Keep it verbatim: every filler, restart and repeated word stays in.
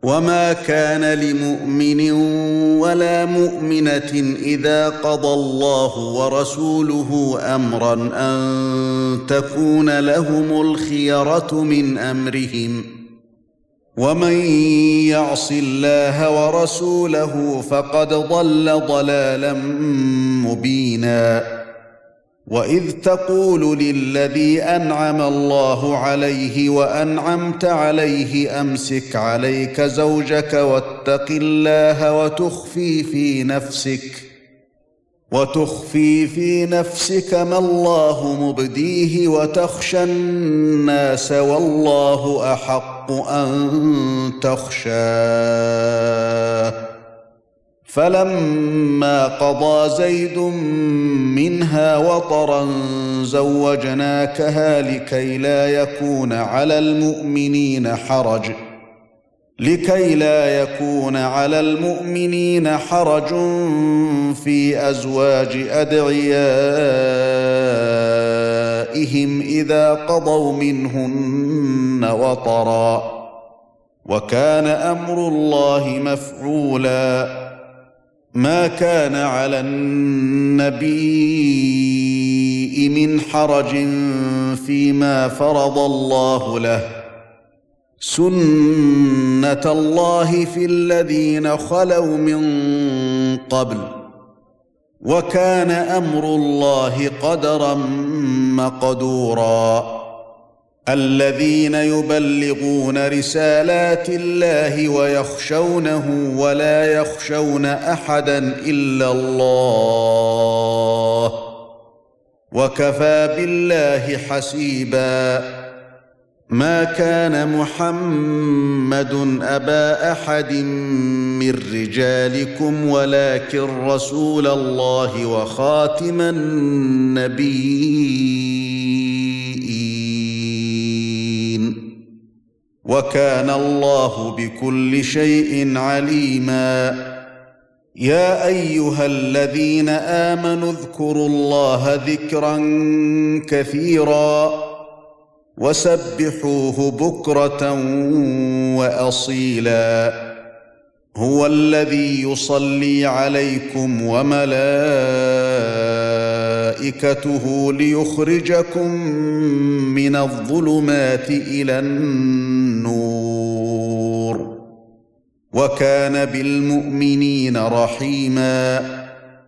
وما كان لمؤمن ولا مؤمنة إذا قضى الله ورسوله أمرا أن تكون لهم الخيرة من أمرهم ومن يعص الله ورسوله فقد ضل ضلالا مبينا وإذ تقول للذي أنعم الله عليه وأنعمت عليه أمسك عليك زوجك واتق الله وتخفي في نفسك وتخفي في نفسك ما الله مبديه وتخشى الناس والله أحق أن تخشاه فلما قضى زيد منها وطرا زوجناكها لكي لا يكون على المؤمنين حرج لكي لا يكون على المؤمنين حرج في أزواج أدعيائهم إذا قضوا منهن وطرا وكان أمر الله مفعولا ما كان على النبي من حرج فيما فرض الله له سنة الله في الذين خلوا من قبل وكان أمر الله قدرا مقدورا الذين يبلغون رسالات الله ويخشونه ولا يخشون أحدا إلا الله وكفى بالله حسيبا ما كان محمد أبا أحد من رجالكم ولكن رسول الله وخاتم النبيين وكان الله بكل شيء عليما يا أيها الذين آمنوا اذكروا الله ذكرا كثيرا وسبحوه بكرة وأصيلا هو الذي يصلي عليكم وملائكته ليخرجكم من الظلمات إلى النور وكان بالمؤمنين رحيما